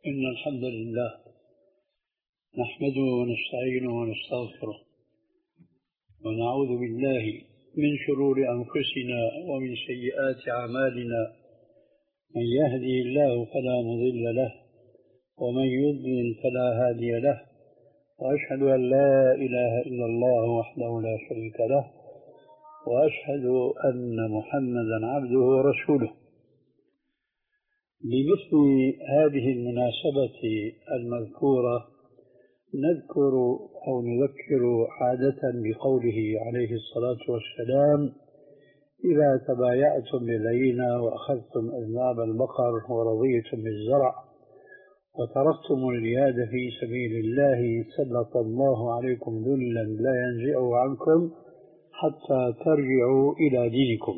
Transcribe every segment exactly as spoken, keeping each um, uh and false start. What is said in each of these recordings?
إن الحمد لله نحمده ونستعينه ونستغفره ونعوذ بالله من شرور أنفسنا ومن سيئات أعمالنا. من يهدي الله فلا مضل له ومن يضلل فلا هادي له، وأشهد أن لا إله إلا الله وحده لا شريك له، وأشهد أن محمدا عبده ورسوله. بمثل هذه المناسبة المذكورة نذكر أو نذكر عادة بقوله عليه الصلاة والسلام: إذا تبايعتم بالعينة وأخذتم أذناب البقر ورضيتم بالزرع وتركتم الجهاد في سبيل الله سلط الله عليكم ذلا لا ينزعه عنكم حتى ترجعوا إلى دينكم.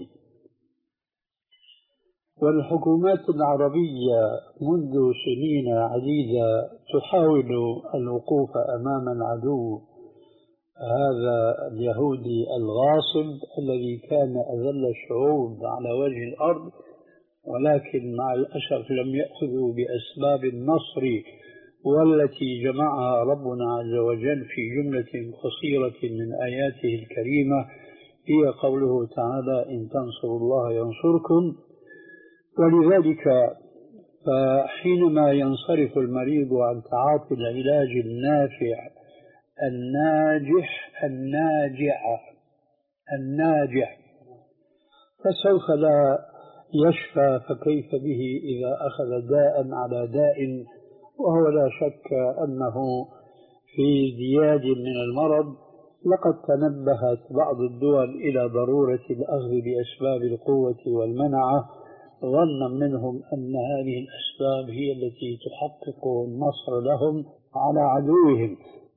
والحكومات العربية منذ سنين عديدة تحاول الوقوف أمام العدو هذا اليهودي الغاصب الذي كان أذل الشعوب على وجه الأرض، ولكن مع الأسف لم يأخذوا بأسباب النصر والتي جمعها ربنا عز وجل في جملة قصيرة من آياته الكريمة، هي قوله تعالى: إن تنصروا الله ينصركم. ولذلك فحينما ينصرف المريض عن تعاطي العلاج النافع الناجح الناجع الناجح فسوف لا يشفى، فكيف به إذا أخذ داء على داء، وهو لا شك أنه في ازدياد من المرض. لقد تنبهت بعض الدول إلى ضرورة الأخذ بأسباب القوة والمنعة، ظنا منهم أن هذه الأسباب هي التي تحقق النصر لهم على عدوهم،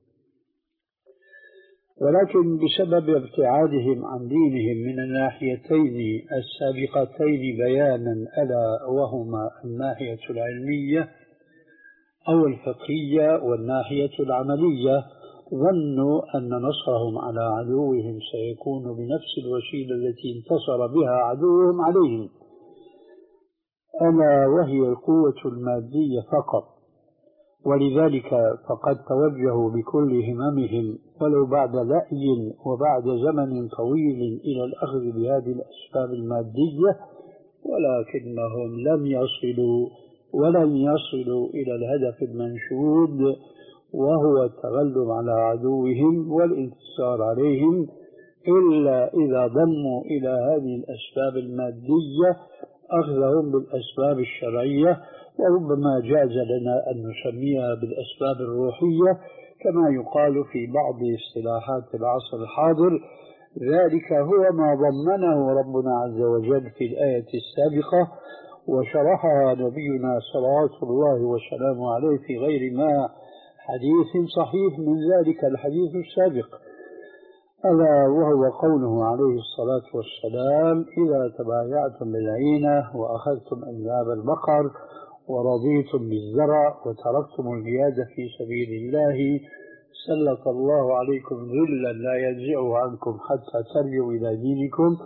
ولكن بسبب ابتعادهم عن دينهم من الناحيتين السابقتين بيانا، ألا وهما الناحية العلمية أو الفقهية والناحية العملية، ظنوا أن نصرهم على عدوهم سيكون بنفس الوسيلة التي انتصر بها عدوهم عليهم، ألا وهي القوة المادية فقط. ولذلك فقد توجهوا بكل هممهم ولو بعد لأي وبعد زمن طويل إلى الأخذ بهذه الأسباب المادية، ولكنهم لم يصلوا ولن يصلوا إلى الهدف المنشود، وهو التغلب على عدوهم والانتصار عليهم، إلا إذا ضموا إلى هذه الأسباب المادية أخذهم بالأسباب الشرعية، وربما جاز لنا أن نسميها بالأسباب الروحية كما يقال في بعض اصطلاحات العصر الحاضر. ذلك هو ما ضمنه ربنا عز وجل في الآية السابقة، وشرحها نبينا صلوات الله وسلامه عليه في غير ما حديث صحيح من ذلك الحديث السابق، ألا وهو قوله عليه الصلاة والسلام: إذا تبايعتم بالعينة وأخذتم أذناب البقر ورضيتم بالزرع وتركتم الجهاد في سبيل الله سلط الله عليكم ذلا لا ينزعه عنكم حتى ترجعوا إلى دينكم.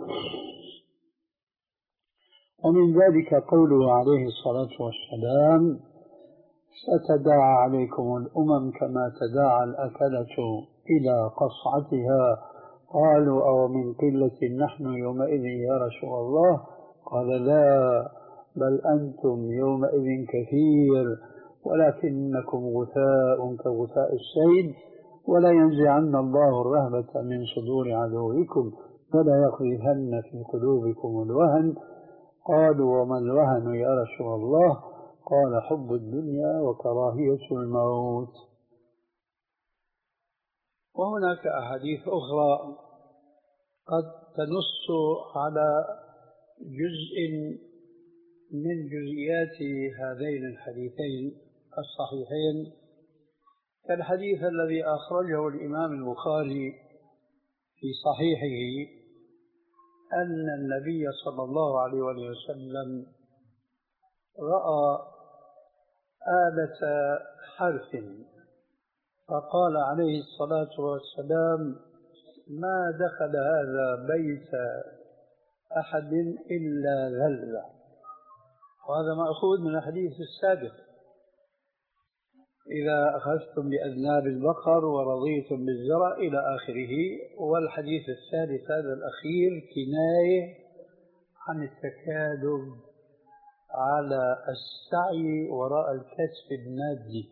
ومن ذلك قوله عليه الصلاة والسلام: ستداعى عليكم الأمم كما تداعى الأكلة إلى قصعتها. قالوا: أو من قلة نحن يومئذ يا رسول الله؟ قال: لا، بل أنتم يومئذ كثير، ولكنكم غثاء كغثاء السيل، ولا ينزعن الله الرهبة من صدور عدوكم ولا يقذفن في قلوبكم الوهن. قالوا: وما الوهن يا رسول الله؟ قال: حب الدنيا وكراهية الموت. وهناك أحاديث أخرى قد تنص على جزء من جزئيات هذين الحديثين الصحيحين، كالحديث الذي أخرجه الإمام البخاري في صحيحه أن النبي صلى الله عليه وسلم رأى آلة حرث، فقال عليه الصلاة والسلام: ما دخل هذا بيت أحد إلا ذل. وهذا مأخوذ من الحديث السابق. إذا أخذتم بأذناب البقر ورضيتم بالزرع إلى آخره. والحديث الثالث هذا الأخير كناية عن التكالب على السعي وراء الكسب المادي.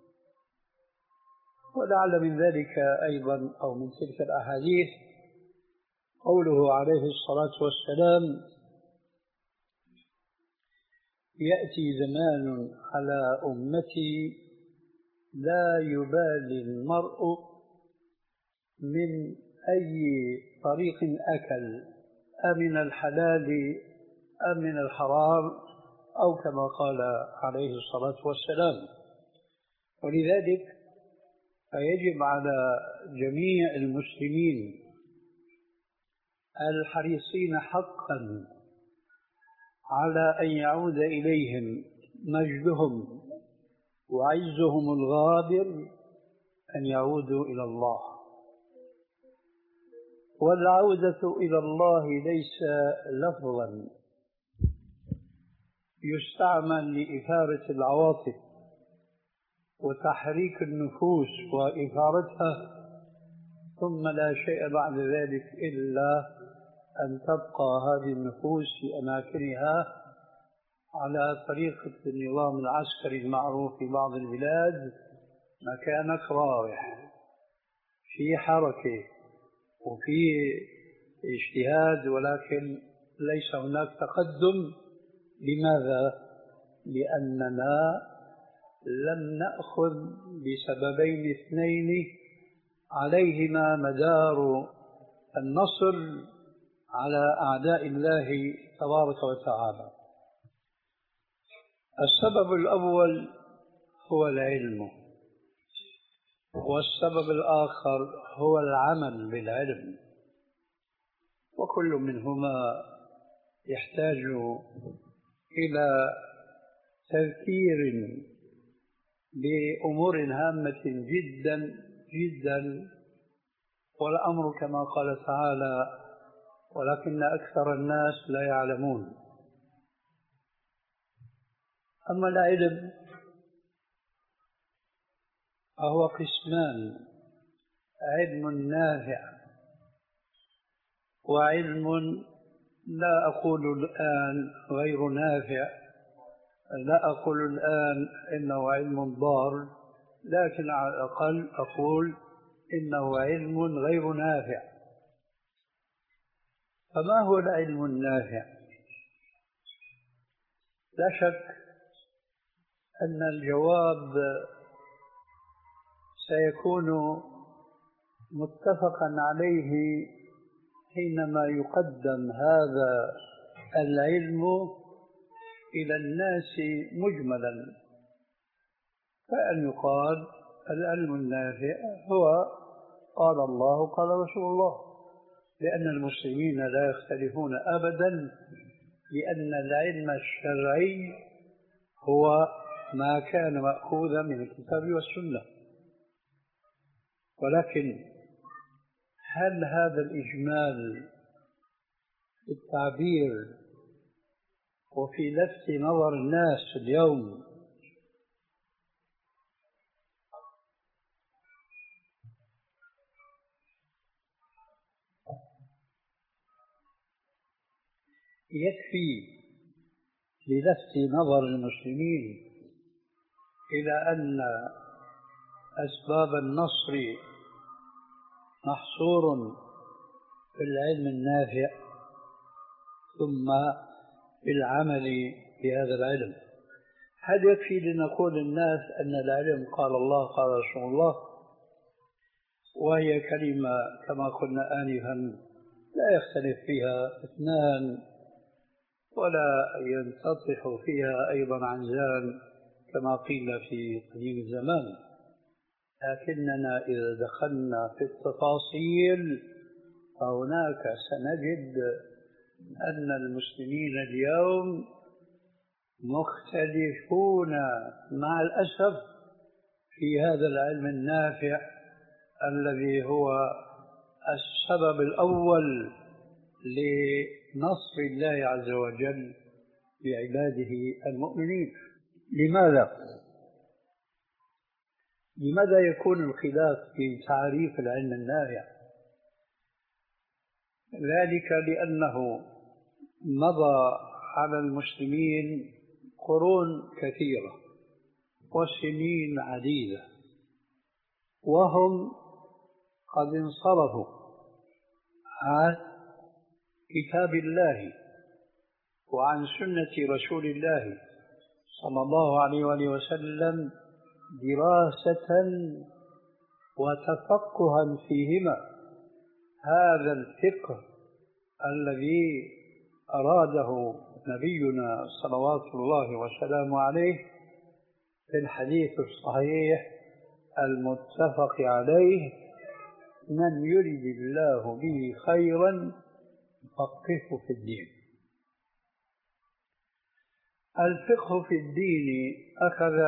ولعل من ذلك أيضا أو من تلك الأحاديث قوله عليه الصلاة والسلام: يأتي زمان على أمتي لا يبالي المرء من أي طريق أكل، أمن الحلال أم من الحرام، أو كما قال عليه الصلاة والسلام. ولذلك فيجب على جميع المسلمين الحريصين حقا على أن يعود إليهم مجدهم وعزهم الغابر، أن يعودوا إلى الله. والعودة إلى الله ليس لفظا يستعمل لإثارة العواطف وتحريك النفوس وإثارتها ثم لا شيء بعد ذلك إلا أن تبقى هذه النفوس في أماكنها على طريقة النظام العسكري المعروف في بعض البلاد: مكانك رايح، في حركة وفي اجتهاد ولكن ليس هناك تقدم. لماذا؟ لأننا لم نأخذ بسببين اثنين عليهما مدار النصر على أعداء الله تبارك وتعالى. السبب الأول هو العلم، والسبب الآخر هو العمل بالعلم، وكل منهما يحتاج إلى تذكير بأمور هامة جدا جدا. والأمر كما قال تعالى: ولكن أكثر الناس لا يعلمون. أما العلم فهو قسمان: علم نافع وعلم لا أقول الآن غير نافع، لا أقول الآن إنه علم ضار، لكن على الأقل أقول إنه علم غير نافع. فما هو العلم النافع؟ لا شك أن الجواب سيكون متفقا عليه حينما يقدم هذا العلم إلى الناس مجملا، فأن يقال العلم النافع هو قال الله قال رسول الله، لأن المسلمين لا يختلفون أبدا، لأن العلم الشرعي هو ما كان مأخوذا من الكتاب والسنة. ولكن هل هذا الإجمال في التعبير وفي لفت نظر الناس اليوم يكفي للفت نظر المسلمين إلى أن أسباب النصر محصور في العلم النافع ثم في العمل بهذا العلم؟ هل يكفي لنقول للناس أن العلم قال الله قال رسول الله، وهي كلمة كما قلنا آنفا لا يختلف فيها اثنان ولا ينتطح فيها أيضا عنزان كما قيل في قديم الزمان، لكننا إذا دخلنا في التفاصيل فهناك سنجد أن المسلمين اليوم مختلفون مع الأسف في هذا العلم النافع الذي هو السبب الأول لنصر الله عز وجل بعباده المؤمنين. لماذا؟ لماذا يكون الخلاف في تعريف العلم النافع؟ ذلك لأنه مضى على المسلمين قرون كثيرة وسنين عديدة وهم قد انصرفوا عن كتاب الله وعن سنة رسول الله صلى الله عليه وآله وسلم دراسة وتفقها فيهما. هذا الفقه الذي أراده نبينا صلوات الله وسلامه عليه في الحديث الصحيح المتفق عليه: من يرد الله به خيرا يفقهه في الدين. الفقه في الدين أخذ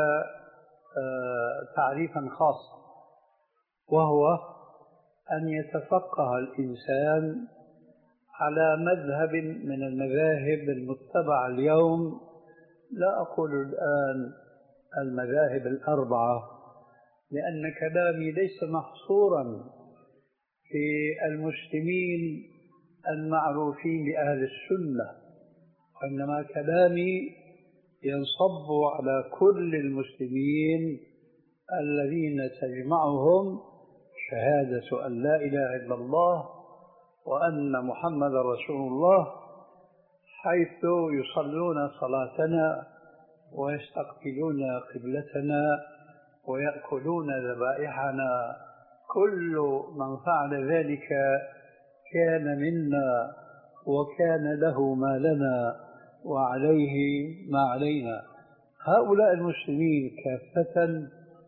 تعريفا خاصا، وهو أن يتفقه الإنسان على مذهب من المذاهب المتبعة اليوم. لا أقول الآن المذاهب الأربعة، لأن كلامي ليس محصورا في المسلمين المعروفين بأهل السنة، وإنما كلامي ينصب على كل المسلمين الذين تجمعهم شهادة أن لا إله إلا الله وأن محمد رسول الله، حيث يصلون صلاتنا ويستقبلون قبلتنا ويأكلون ذبائحنا. كل من فعل ذلك كان منا وكان له ما لنا وعليه ما علينا. هؤلاء المسلمين كافة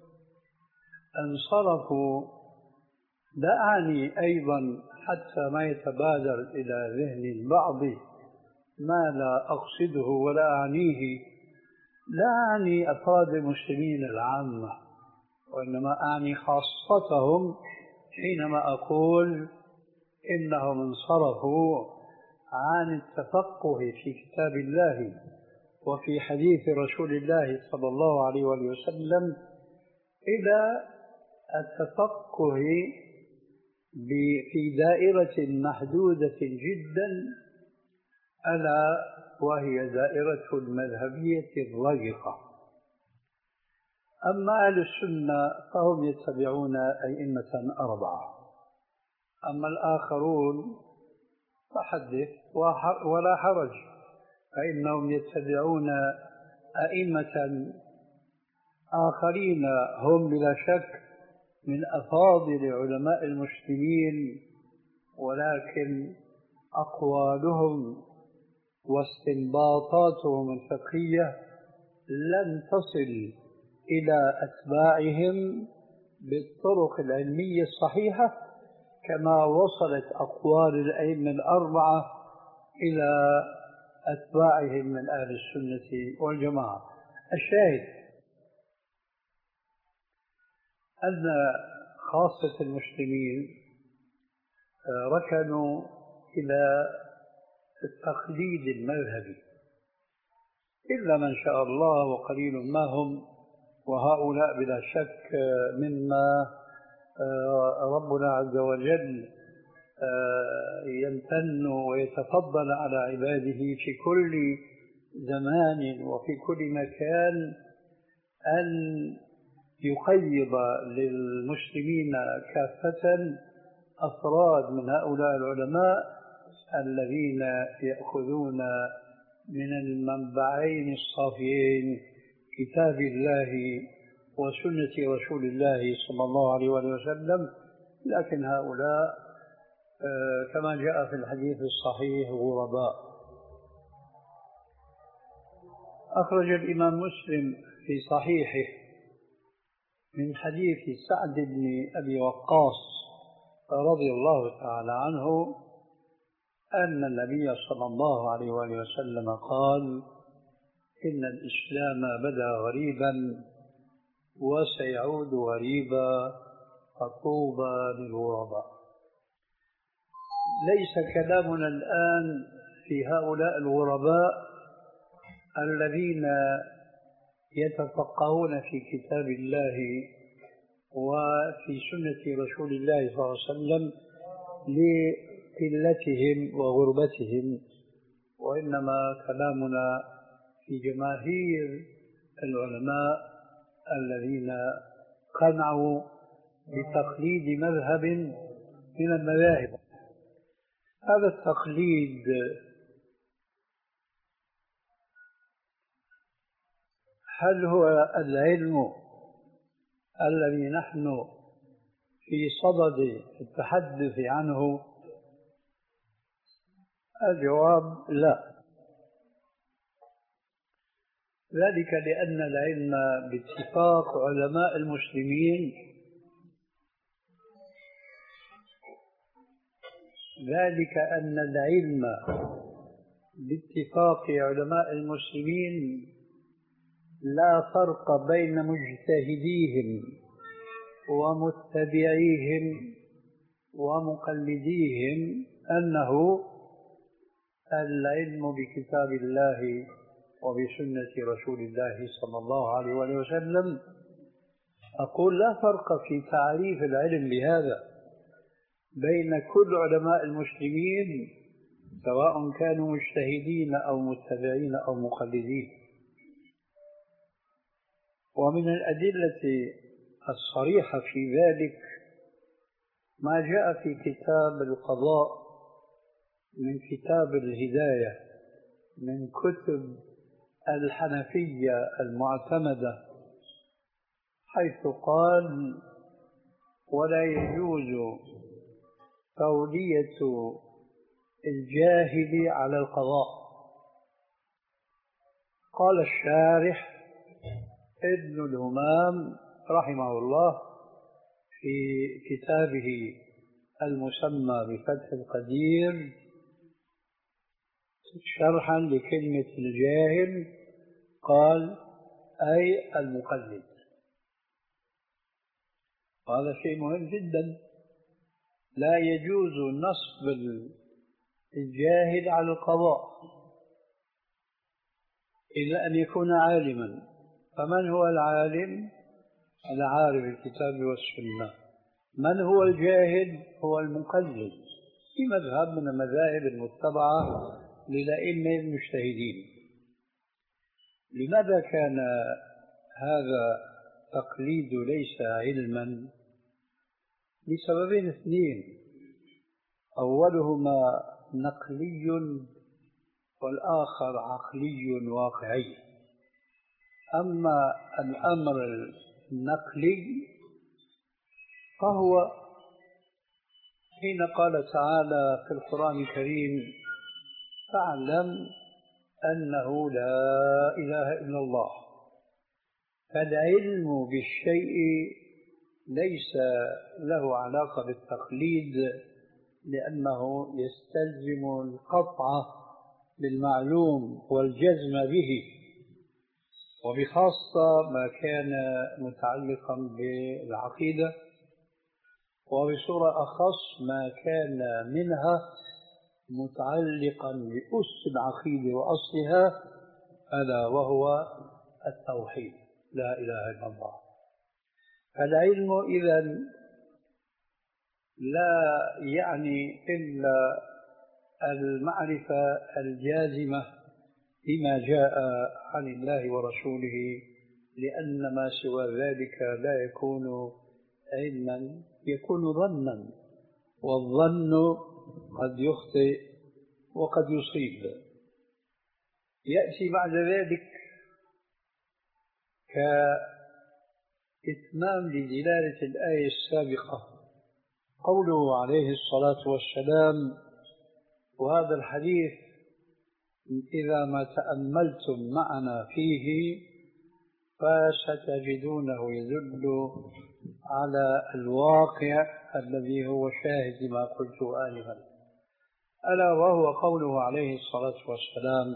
انصرفوا. لا أعني أيضا حتى ما يتبادر إلى ذهن البعض ما لا أقصده ولا أعنيه، لا أعني أفراد المسلمين العامة، وإنما أعني خاصتهم حينما أقول إنهم انصرفوا عن التفقه في كتاب الله وفي حديث رسول الله صلى الله عليه وسلم إلى التفقه في دائرة محدودة جدا، ألا وهي دائرة المذهبية الرجحة. أما أهل السنة فهم يتبعون أئمة أربعة، أما الآخرون فحدث ولا حرج، فإنهم يتبعون أئمة آخرين هم بلا شك من أفاضل علماء المسلمين، ولكن أقوالهم واستنباطاتهم الفقهية لن تصل إلى أتباعهم بالطرق العلمية الصحيحة كما وصلت أقوال الأئمة الأربعة إلى أتباعهم من أهل السنة والجماعة. الشاهد أن خاصة المسلمين ركنوا إلى التقليد المذهبي، إلا من شاء الله وقليل ما هم، وهؤلاء بلا شك مما ربنا عز وجل يمتن ويتفضل على عباده في كل زمان وفي كل مكان أن يقيض للمسلمين كافة أفراد من هؤلاء العلماء الذين يأخذون من المنبعين الصافيين كتاب الله وسنة رسول الله صلى الله عليه وسلم. لكن هؤلاء كما جاء في الحديث الصحيح غرباء. أخرج الإمام مسلم في صحيحه من حديث سعد بن أبي وقاص رضي الله تعالى عنه أن النبي صلى الله عليه وسلم قال: إن الإسلام بدأ غريبا وسيعود غريبا فطوبى للغرباء. ليس كلامنا الآن في هؤلاء الغرباء الذين يتفقهون في كتاب الله وفي سنة رسول الله صلى الله عليه وسلم لقلتهم وغربتهم، وإنما كلامنا في جماهير العلماء الذين قنعوا بتقليد مذهب من المذاهب. هذا التقليد هل هو العلم الذي نحن في صدد التحدث عنه؟ الجواب لا، ذلك لأن العلم باتفاق علماء المسلمين ذلك أن العلم باتفاق علماء المسلمين لا فرق بين مجتهديهم ومتبعيهم ومقلديهم، أنه العلم بكتاب الله وبسنة رسول الله صلى الله عليه وسلم. أقول لا فرق في تعريف العلم بهذا بين كل علماء المسلمين سواء كانوا مجتهدين أو متبعين أو مقلدين. ومن الأدلة الصريحة في ذلك ما جاء في كتاب القضاء من كتاب الهداية من كتب الحنفية المعتمدة، حيث قال: ولا يجوز تولية الجاهل على القضاء. قال الشارح ابن الهمام رحمه الله في كتابه المسمى بفتح القدير شرحا لكلمة الجاهل، قال: أي المقلد. هذا شيء مهم جدا، لا يجوز نصب الجاهل على القضاء إلا أن يكون عالما. فمن هو العالم؟ العارف بالكتاب والسنة. من هو الجاهل؟ هو المقلد في مذهب من المذاهب المتبعة للأئمة المجتهدين. لماذا كان هذا التقليد ليس علما؟ لسببين اثنين: أولهما نقلي والآخر عقلي واقعي. أما الأمر النقلي فهو حين قال تعالى في القرآن الكريم: فاعلم أنه لا إله إلا الله. فالعلم بالشيء ليس له علاقة بالتقليد، لأنه يستلزم القطع بالمعلوم والجزم به، وبخاصة ما كان متعلقا بالعقيدة، وبصورة أخص ما كان منها متعلقا بأس العقيدة وأصلها، ألا وهو التوحيد، لا إله إلا الله. فالعلم إذن لا يعني إلا المعرفة الجازمة بما جاء عن الله ورسوله، لأن ما سوى ذلك لا يكون علما، يكون ظنا، والظن قد يخطئ وقد يصيب. يأتي بعد ذلك كإتمام لدلالة الآية السابقة قوله عليه الصلاة والسلام، وهذا الحديث إذا ما تأملتم معنا فيه فستجدونه يدل على الواقع الذي هو شاهد ما قلت آنفا، ألا وهو قوله عليه الصلاة والسلام: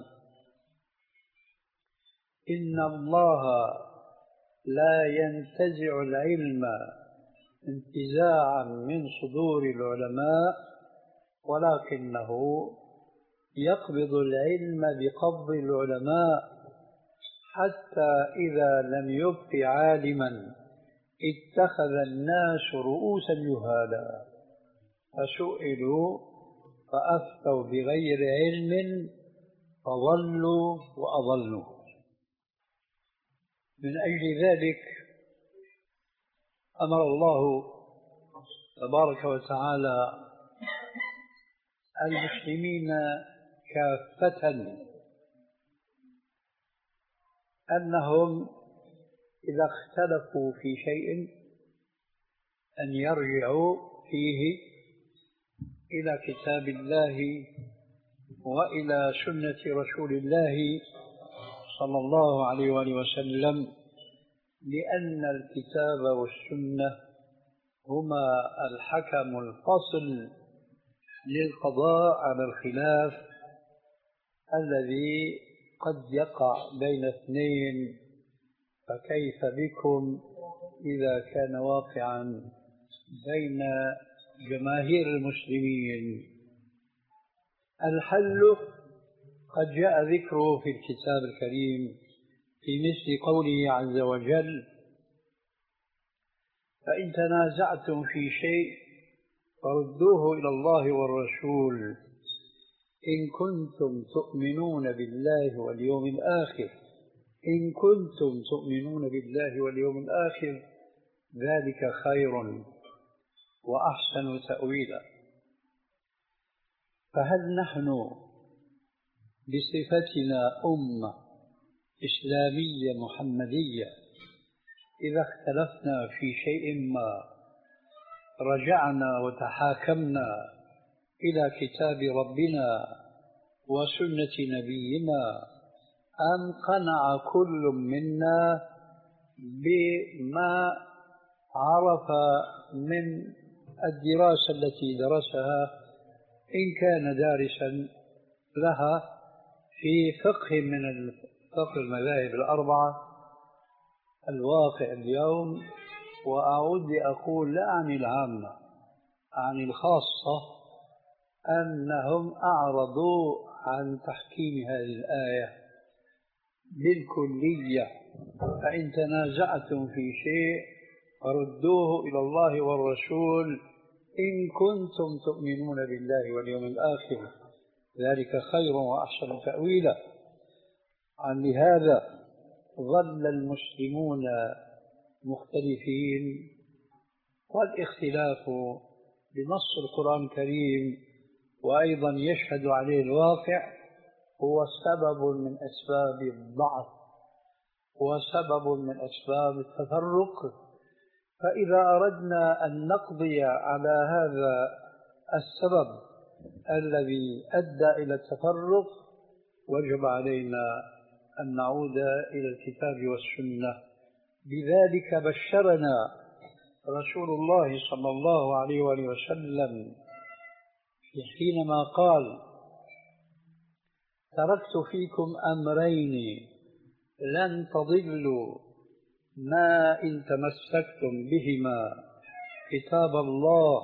إن الله لا ينتزع العلم انتزاعا من صدور العلماء، ولكنه يقبض العلم بقبض العلماء، حتى إذا لم يبق عالما اتخذ الناس رؤوسا جهالا فسئلوا فأفتوا بغير علم فضلوا وأضلوا. من أجل ذلك أمر الله تبارك وتعالى المسلمين كافة أنهم إذا اختلفوا في شيء أن يرجعوا فيه إلى كتاب الله وإلى سنة رسول الله صلى الله عليه وآله وسلم، لأن الكتاب والسنة هما الحكم الفصل للقضاء على الخلاف الذي قد يقع بين اثنين، فكيف بكم إذا كان واقعا بين جماهير المسلمين؟ الحل قد جاء ذكره في الكتاب الكريم في مثل قوله عز وجل: فإن تنازعتم في شيء فردوه إلى الله والرسول إن كنتم تؤمنون بالله واليوم الآخر إن كنتم تؤمنون بالله واليوم الآخر ذلك خير وأحسن تأويلا. فهل نحن بصفتنا أمة إسلامية محمدية إذا اختلفنا في شيء ما رجعنا وتحاكمنا إلى كتاب ربنا وسنة نبينا، أم قنع كل منا بما عرف من الدراسة التي درسها إن كان دارسا لها في فقه من فقه المذاهب الأربعة؟ الواقع اليوم، وأعود لأقول لا عن العامة عن الخاصة، أنهم أعرضوا عن تحكيم هذه الآية بالكلية. فإن تنازعتم في شيء فردوه إلى الله والرسول إن كنتم تؤمنون بالله واليوم الآخر ذلك خير وأحسن تأويلا. عن لهذا ظل المسلمون مختلفين، والاختلاف بنص القرآن الكريم وأيضا يشهد عليه الواقع هو سبب من أسباب الضعف وسبب من أسباب التفرق. فإذا أردنا أن نقضي على هذا السبب الذي أدى إلى التفرق وجب علينا أن نعود إلى الكتاب والسنة. بذلك بشرنا رسول الله صلى الله عليه وآله وسلم حينما قال: تركت فيكم أمرين لن تضلوا ما إن تمسكتم بهما كتاب الله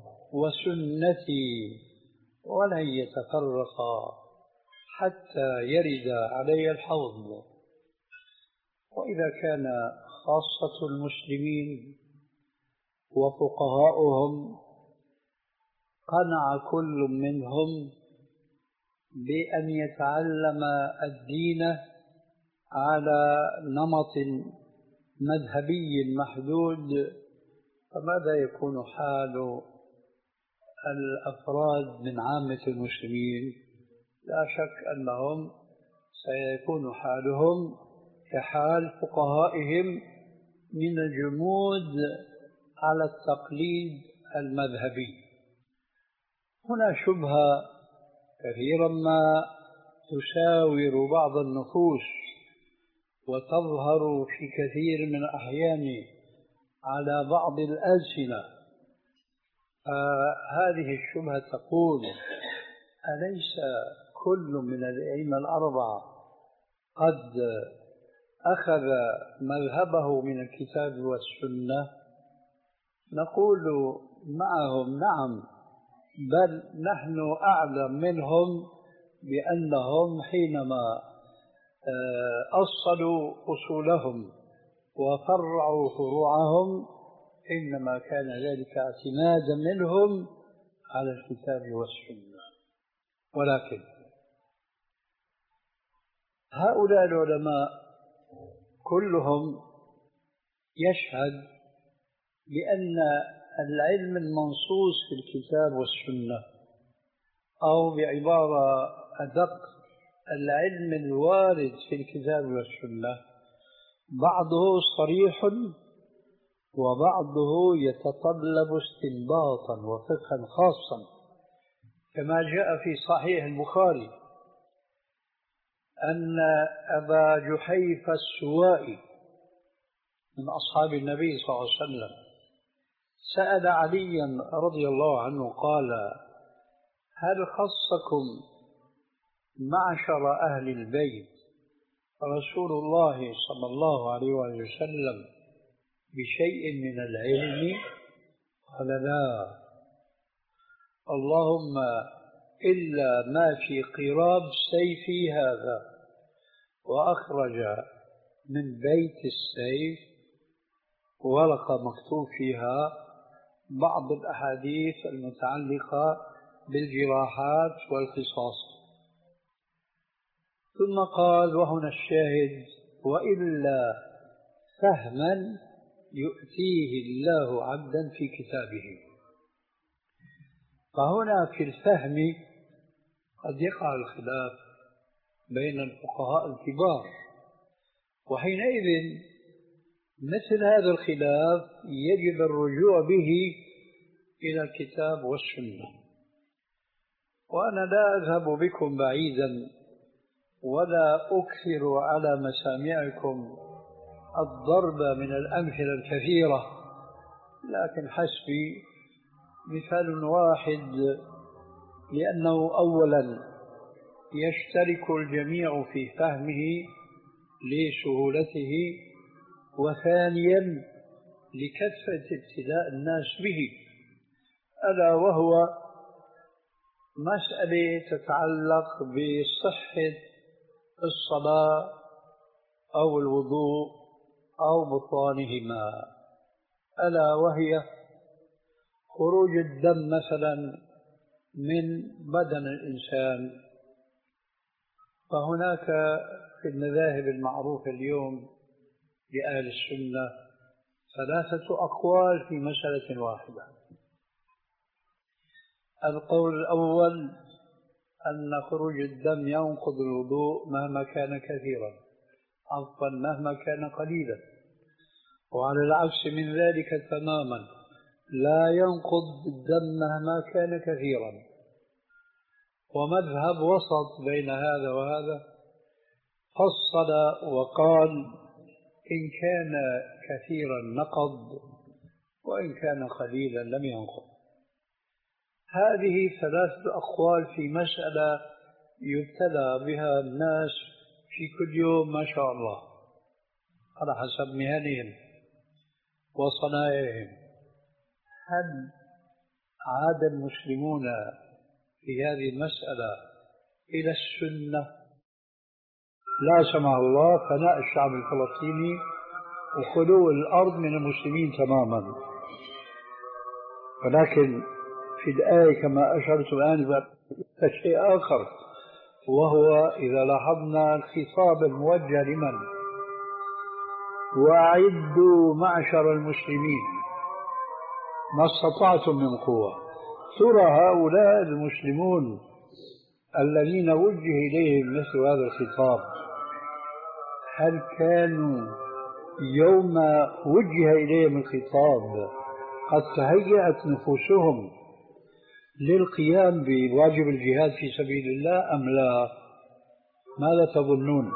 وسنتي ولن يتفرقا حتى يرد علي الحوض. وإذا كان خاصة المسلمين وفقهاؤهم قنع كل منهم بأن يتعلم الدين على نمط مذهبي محدود، فماذا يكون حال الأفراد من عامة المسلمين؟ لا شك أنهم سيكون حالهم كحال فقهائهم من الجمود على التقليد المذهبي. هنا شبهة كثيرا ما تساور بعض النفوس وتظهر في كثير من الأحيان على بعض الألسنة. هذه الشبهة تقول: أليس كل من الأئمة الأربعة قد أخذ مذهبه من الكتاب والسنة؟ نقول معهم: نعم، بل نحن أعلم منهم بأنهم حينما أصلوا أصولهم وفرعوا فروعهم إنما كان ذلك اعتمادا منهم على الكتاب والسنة. ولكن هؤلاء العلماء كلهم يشهد بأن العلم المنصوص في الكتاب والسنة، أو بعبارة أدق العلم الوارد في الكتاب والسنة، بعضه صريح وبعضه يتطلب استنباطا وفقها خاصا، كما جاء في صحيح البخاري أن أبا جحيفة السوائي من أصحاب النبي صلى الله عليه وسلم سأل عليا رضي الله عنه قال: هل خصكم معشر أهل البيت رسول الله صلى الله عليه وسلم بشيء من العلم؟ قال: لا، اللهم إلا ما في قراب سيفي هذا، وأخرج من بيت السيف ورقة مكتوب فيها بعض الأحاديث المتعلقة بالجراحات والقصاص. ثم قال، وهنا الشاهد: وإلا فهما يؤتيه الله عبدا في كتابه. فهنا في الفهم قد يقع الخلاف بين الفقهاء الكبار، وحينئذ مثل هذا الخلاف يجب الرجوع به إلى الكتاب والسنة. وأنا لا أذهب بكم بعيدا ولا أكثر على مسامعكم الضرب من الأمثلة الكثيرة، لكن حسبي مثال واحد، لأنه أولا يشترك الجميع في فهمه لسهولته، وثانيا لكثرة ابتلاء الناس به، ألا وهو مسألة تتعلق بصحة الصلاة أو الوضوء أو بطلانهما، ألا وهي خروج الدم مثلا من بدن الإنسان. فهناك في المذاهب المعروفة اليوم لأهل السنة ثلاثة أقوال في مسألة واحدة. القول الأول أن خروج الدم ينقض الوضوء مهما كان كثيرا، عفوا مهما كان قليلا، وعلى العكس من ذلك تماما لا ينقض الدم مهما كان كثيرا. ومذهب وسط بين هذا وهذا فصل وقال: إن كان كثيرا نقض، وإن كان قليلا لم ينقض. هذه ثلاثة أقوال في مسألة يبتلى بها الناس في كل يوم ما شاء الله على حسب مهنهم وصنائعهم. هل عاد المسلمون في هذه المسألة إلى السنة؟ لا سمح الله فناء الشعب الفلسطيني وخلو الأرض من المسلمين تماما. ولكن في الآية كما أشرت آنفا شيء آخر، وهو إذا لاحظنا الخطاب الموجه لمن؟ وأعدوا معشر المسلمين ما استطعتم من قوة. ترى هؤلاء المسلمون الذين وجه إليهم مثل هذا الخطاب هل كانوا يوم وجه إليهم الخطاب قد تهيأت نفوسهم للقيام بواجب الجهاد في سبيل الله أم لا؟ ماذا تظنون؟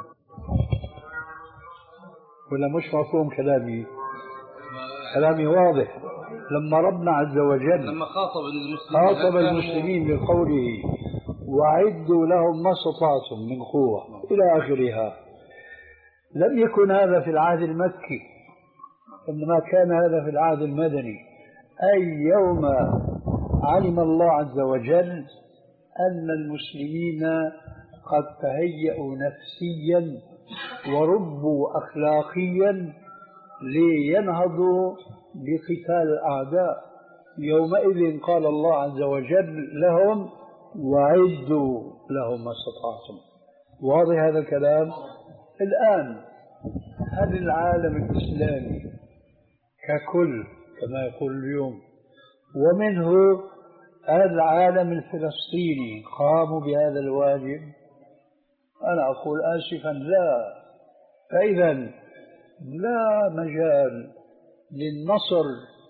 ولا مش مفهوم كلامي؟ كلامي واضح. لما ربنا عز وجل لما خاطب المسلمين, خاطب المسلمين بقوله وأعدوا لهم ما استطعتم من قوة إلى آخرها، لم يكن هذا في العهد المكي، إنما كان هذا في العهد المدني، أي يوم علم الله عز وجل أن المسلمين قد تهيأوا نفسيا وربوا أخلاقيا لينهضوا بقتال الأعداء. يومئذ قال الله عز وجل لهم وعدوا لهم ما استطعتم. واضح هذا الكلام؟ الآن هل العالم الإسلامي ككل كما يقول اليوم ومنه العالم الفلسطيني قاموا بهذا الواجب؟ أنا أقول آسفا لا. فإذا لا مجال للنصر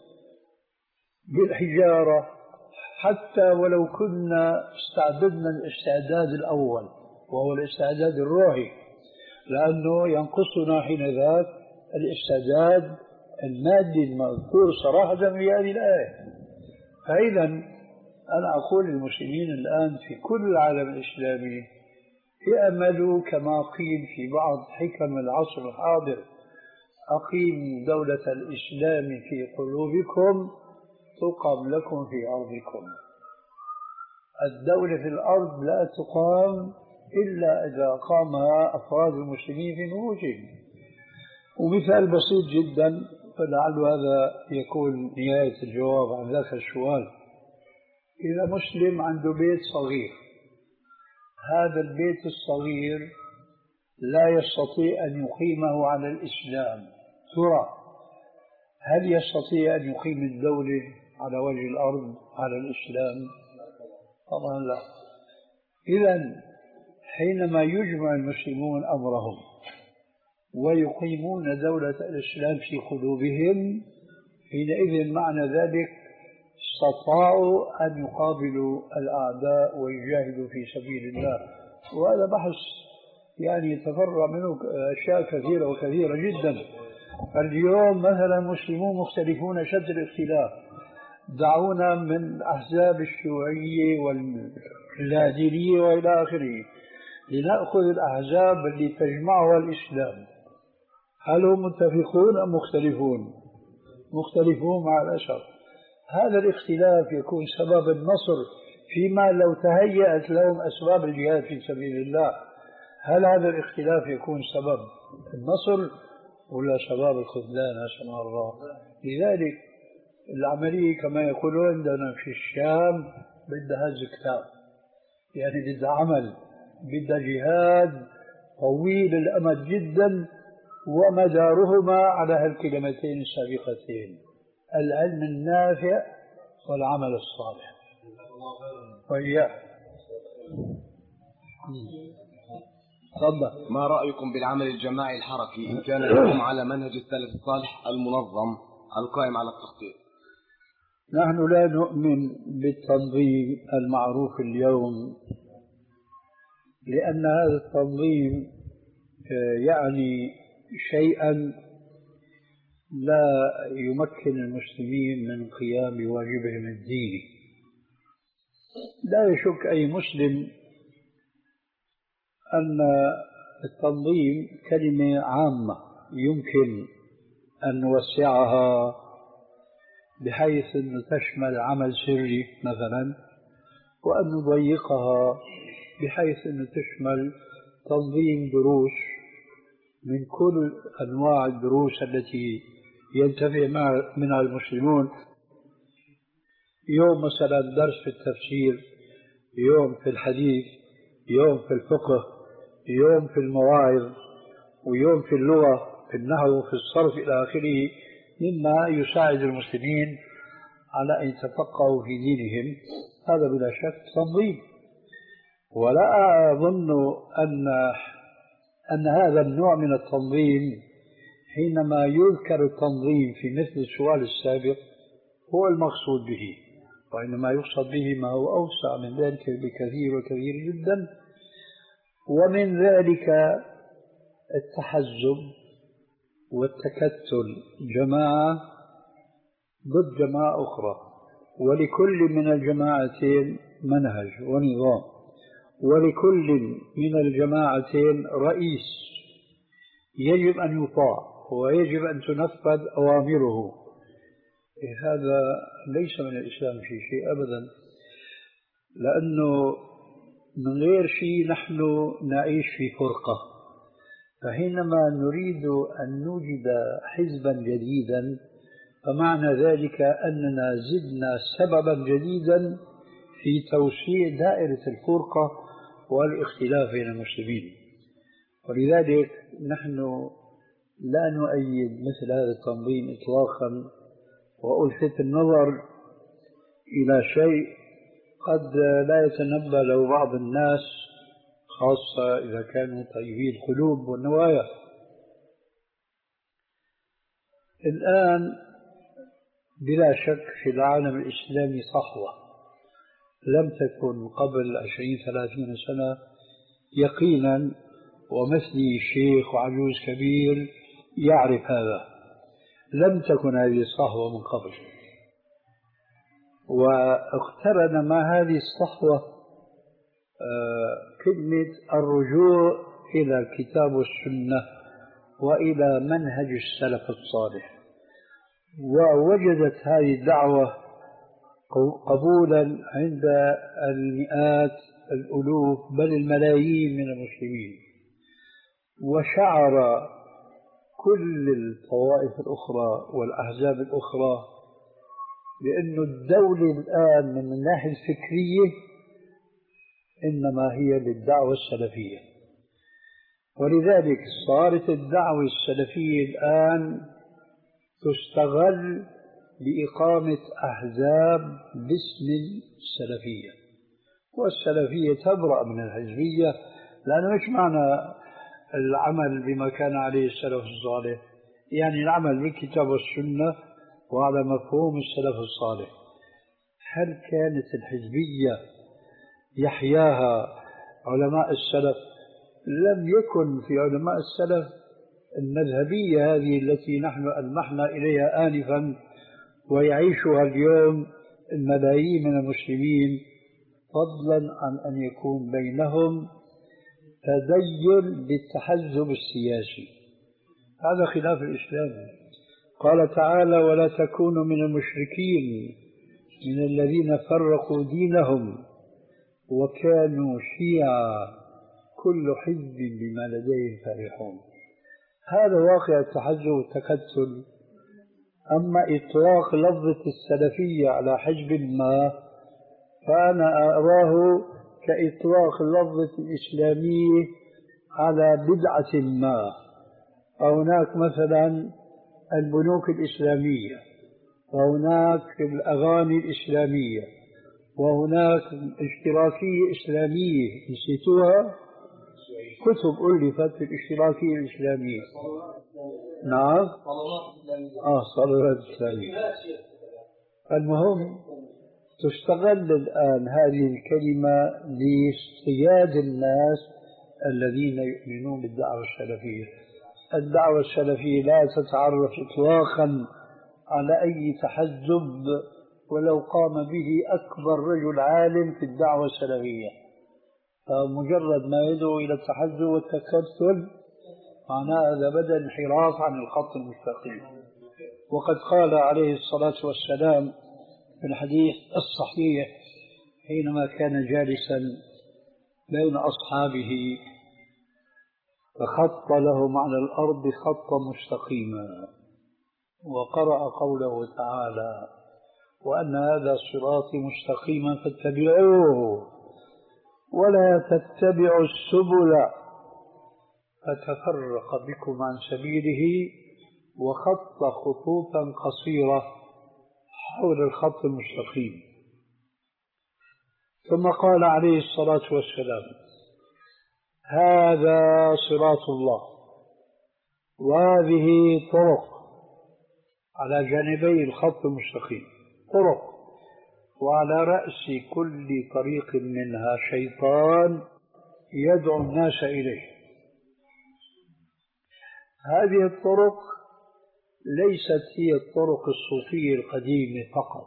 بالحجارة حتى ولو كنا استعددنا الاستعداد الأول وهو الاستعداد الروحي، لأنه ينقصنا حينذاك الاستعداد المادي المذكور صراحة في هذه الآية. فإذا أنا أقول للمسلمين الآن في كل العالم الإسلامي يأملوا كما قيل في بعض حكم العصر الحاضر: أقيموا دولة الإسلام في قلوبكم تقام لكم في أرضكم. الدولة في الأرض لا تقام إلا إذا قامها أفراد المسلمين في نفوسهم. ومثال بسيط جدا فلعل هذا يكون نهاية الجواب عن ذاك السؤال: إذا مسلم عنده بيت صغير، هذا البيت الصغير لا يستطيع أن يقيمه على الإسلام، ترى هل يستطيع أن يقيم الدولة على وجه الأرض على الإسلام؟ طبعا لا. إذن حينما يجمع المسلمون أمرهم ويقيمون دولة الإسلام في قلوبهم، حينئذ معنى ذلك استطاعوا أن يقابلوا الأعداء ويجاهدوا في سبيل الله. وهذا بحث يعني يتفرع منه أشياء كثيرة وكثيرة جدا. اليوم مثلا المسلمون مختلفون شد الاختلاف، دعونا من أحزاب الشيوعية واللادينية وإلى آخره لنأخذ الأحزاب التي تجمعها الإسلام. هل هم متفقون أم مختلفون؟ مختلفون مع الأسف. هذا الاختلاف يكون سبب النصر فيما لو تهيأت لهم أسباب الجهاد في سبيل الله. هل هذا الاختلاف يكون سبب النصر ولا سبب الخذلان؟ نسأل الله. لذلك العملية كما يقولون عندنا في الشام بدها هز كتاب، يعني بدها عمل، بدها جهاد طويل الأمد جدا، ومدارهما على هالكلمتين السابقتين: العلم النافع والعمل الصالح. وإياه تفضل. ما رأيكم بالعمل الجماعي الحركي إن كان يقوم على منهج السلف الصالح المنظم القائم على التخطيط؟ نحن لا نؤمن بالتنظيم المعروف اليوم، لأن هذا التنظيم يعني شيئا لا يمكن المسلمين من قيام بواجبهم الديني. لا يشك أي مسلم أن التنظيم كلمة عامة يمكن أن نوسعها بحيث أن تشمل عمل سري مثلا، وأن نضيقها بحيث أن تشمل تنظيم دروس من كل أنواع الدروس التي ينتفع منها المسلمون. يوم مثلا درس في التفسير، يوم في الحديث، يوم في الفقه، يوم في المواعظ، ويوم في اللغة، في النحو وفي الصرف إلى آخره، مما يساعد المسلمين على أن يتفقهوا في دينهم. هذا بلا شك تنظيم. ولا أظن أن أن هذا النوع من التنظيم حينما يذكر التنظيم في مثل السؤال السابق هو المقصود به، وإنما يقصد به ما هو أوسع من ذلك بكثير وكثير جدا. ومن ذلك التحزب والتكتل، جماعة ضد جماعة أخرى، ولكل من الجماعتين منهج ونظام، ولكل من الجماعتين رئيس يجب أن يطاع ويجب أن تنفذ أوامره. هذا ليس من الإسلام في شيء أبدا، لأنه من غير شيء نحن نعيش في فرقة. فحينما نريد أن نوجد حزبا جديدا فمعنى ذلك أننا زدنا سببا جديدا في توسيع دائرة الفرقة والاختلاف بين المسلمين. ولذلك نحن لا نؤيد مثل هذا التنظيم إطلاقا، وألفت النظر إلى شيء قد لا يتنبه له بعض الناس خاصة إذا كانوا طيبي القلوب والنوايا. الآن بلا شك في العالم الإسلامي صحوة لم تكن قبل عشرين ثلاثين سنة يقينا، ومثلي شيخ وعجوز كبير يعرف هذا، لم تكن هذه الصحوة من قبل. واقترن مع هذه الصحوة كلمة الرجوع إلى الكتاب والسنة وإلى منهج السلف الصالح، ووجدت هذه الدعوة قبولا عند المئات الألوف بل الملايين من المسلمين. وشعر كل الطوائف الأخرى والأحزاب الأخرى بأن الدولة الآن من الناحية الفكرية إنما هي للدعوة السلفية. ولذلك صارت الدعوة السلفية الآن تستغل لإقامة أحزاب باسم السلفية، والسلفية تبرأ من الحزبية، لأنه مش معنى العمل بما كان عليه السلف الصالح يعني العمل بالكتاب والسنة وعلى مفهوم السلف الصالح. هل كانت الحزبية يحياها علماء السلف؟ لم يكن في علماء السلف المذهبية هذه التي نحن ألمحنا إليها آنفا ويعيشها اليوم الملايين من المسلمين، فضلا عن أن يكون بينهم تدين بالتحزب السياسي. هذا خلاف الإسلام. قال تعالى: ولا تكونوا من المشركين من الذين فرقوا دينهم وكانوا شيعا كل حزب بما لديهم فرحون. هذا واقع التحزب والتكتل. أما إطلاق لفظة السلفية على حزب ما فأنا أراه كإطلاق لفظة الإسلامية على بدعة ما. هناك مثلا البنوك الإسلامية، وهناك الأغاني الإسلامية، وهناك اشتراكية إسلامية نسيتوها؟ كتب ألفت في الاشتراكية الإسلامية. نعم، آه صلوات إسلامية. المهم تستغل الآن هذه الكلمة لاصطياد الناس الذين يؤمنون بالدعوة السلفية. الدعوة السلفية لا تتعرف إطلاقا على أي تحزب ولو قام به أكبر رجل عالم في الدعوة السلفية، فمجرد ما يدعو إلى التحزب والتكتل معناه هذا بدأ انحراف عن الخط المستقيم. وقد قال عليه الصلاة والسلام في الحديث الصحيح حينما كان جالسا بين أصحابه فخط لهم على الأرض خطا مستقيما، وقرأ قوله تعالى: وأن هذا صراطي مستقيما فاتبعوه ولا تتبعوا السبل فتفرق بكم عن سبيله، وخط خطوطا قصيرة حول الخط المستقيم. ثم قال عليه الصلاة والسلام: هذا صراط الله وهذه طرق، على جانبي الخط المستقيم طرق، وعلى رأس كل طريق منها شيطان يدعو الناس إليه. هذه الطرق ليست هي الطرق الصوفية القديمة فقط،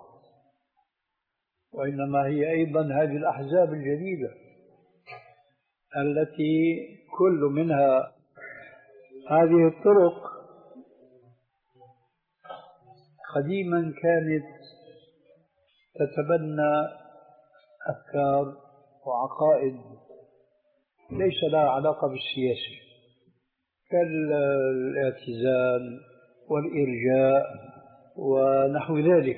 وإنما هي أيضا هذه الأحزاب الجديدة التي كل منها هذه الطرق قديما كانت تتبنى أفكار وعقائد ليس لها علاقة بالسياسة، كالاعتزال والإرجاء ونحو ذلك.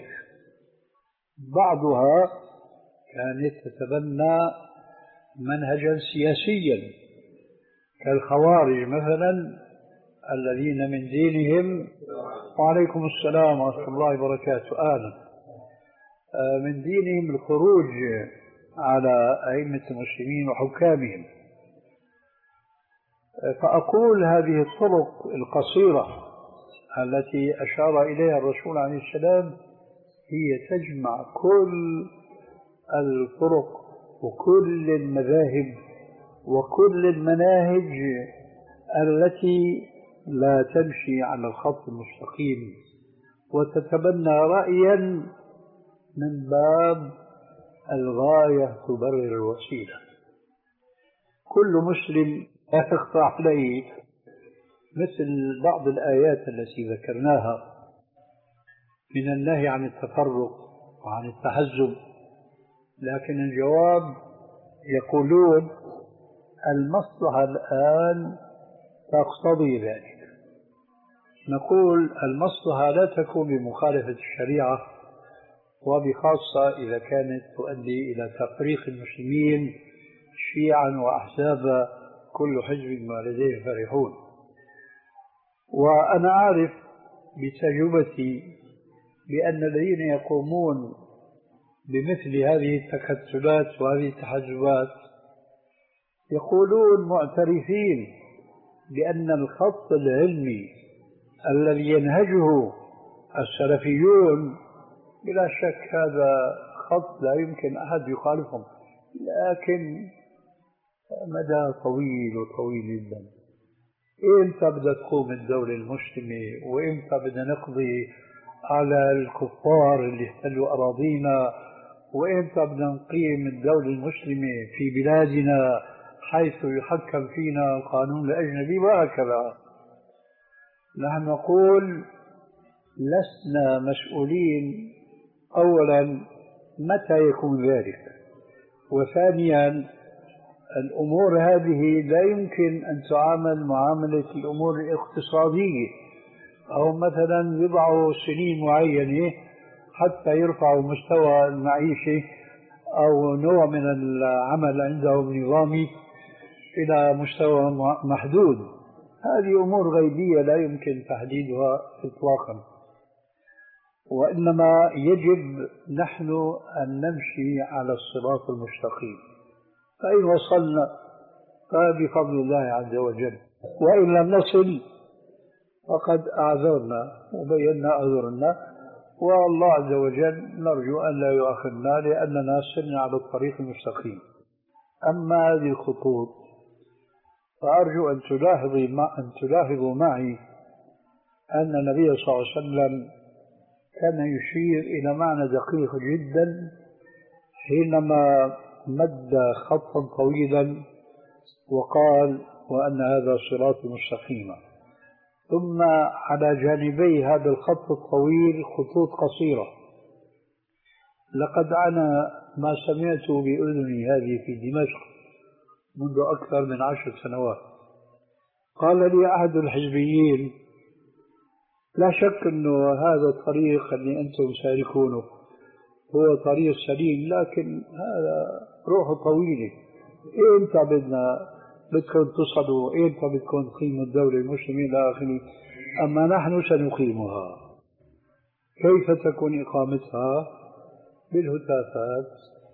بعضها كانت تتبنى منهجا سياسيا كالخوارج مثلا الذين من دينهم، وعليكم السلام ورحمة الله وبركاته، آمين، من دينهم الخروج على أئمة المسلمين وحكامهم. فأقول هذه الطرق القصيرة التي أشار إليها الرسول عليه السلام هي تجمع كل الطرق وكل المذاهب وكل المناهج التي لا تمشي على الخط المستقيم وتتبنى رأيا من باب الغاية تبرر الوسيلة. كل مسلم لا تخفى عليه مثل بعض الآيات التي ذكرناها من النهي عن التفرق وعن التحزب، لكن الجواب يقولون المصلحة الآن تقتضي ذلك. نقول المصلحة لا تكون بمخالفة الشريعة، وبخاصة إذا كانت تؤدي إلى تفريق المسلمين شيعا وأحزابا كل حزب ما لديه فرحون. وأنا أعرف بتجربتي بأن الذين يقومون بمثل هذه التكتلات وهذه التحزبات يقولون معترفين بأن الخط العلمي الذي ينهجه السلفيون بلا شك هذا خط لا يمكن أحد يخالفهم، لكن مدى طويل وطويل جدا. إمتى بدها تقوم الدولة المسلمة، وإمتى بدنا نقضي على الكفار اللي احتلوا أراضينا، وإمتى بدنا نقيم الدولة المسلمة في بلادنا حيث يحكم فينا القانون الأجنبي وهكذا. نحن نقول لسنا مسؤولين أولا متى يكون ذلك، وثانيا الأمور هذه لا يمكن أن تعامل معاملة الأمور الاقتصادية، أو مثلا يضعوا سنين معينة حتى يرفعوا مستوى المعيشة أو نوع من العمل عندهم نظامي إلى مستوى محدود. هذه أمور غيبية لا يمكن تحديدها إطلاقا، وإنما يجب نحن أن نمشي على الصراط المستقيم، فإن وصلنا فبفضل الله عز وجل، وإن لم نصل فقد أعذرنا وبينا أعذرنا، والله عز وجل نرجو أن لا يؤاخذنا لأننا سرنا على الطريق المستقيم. أما هذه الخطوط فأرجو أن تلاحظوا أن تلاحظوا معي أن النبي صلى الله عليه وسلم كان يشير إلى معنى دقيق جدا حينما مد خطا طويلا وقال وأن هذا صراط مستقيما، ثم على جانبي هذا الخط الطويل خطوط قصيرة. لقد أنا ما سمعت بأذني هذه في دمشق منذ أكثر من عشر سنوات. قال لي أحد الحزبيين لا شك أنه هذا الطريق اللي أنتم سالكونه هو طريق سليم، لكن هذا روحه طويلة، إمتى بدنا بدكم تصلوا، إمتى بدكم تقيموا الدولة المسلمين إلى آخره، أما نحن سنقيمها. كيف تكون إقامتها؟ بالهتافات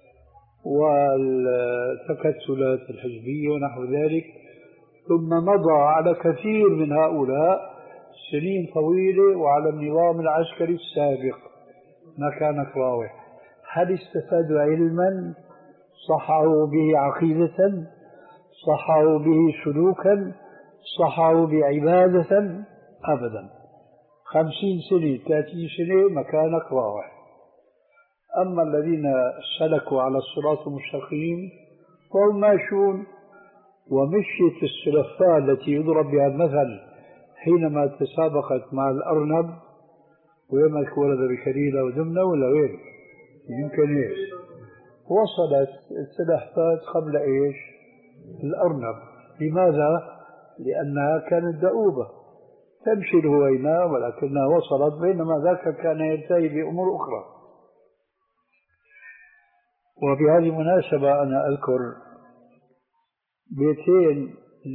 والتكتلات الحزبية ونحو ذلك. ثم مضى على كثير من هؤلاء سنين طويلة وعلى النظام العسكري السابق ما كان واضح. هل استفادوا علما صحوا به عقيدة، صحوا به سلوكا، صحوا بعبادة؟ أبدا. خمسين سنة ثلاثين سنة مكانك واضح. أما الذين سلكوا على الصراط المستقيم فهم ماشون. ومشيت السلفاء التي يضرب بها المثل حينما تسابقت مع الأرنب ويملك ولد بكليلة ودمنة ولا وين يمكن إيش، وصلت السلحفاة قبل إيش الأرنب. لماذا؟ لأنها كانت دؤوبة تمشي الهوينة ولكنها وصلت، بينما ذاك كان ينتهي بأمور أخرى. وفي هذه المناسبة أنا أذكر بيتين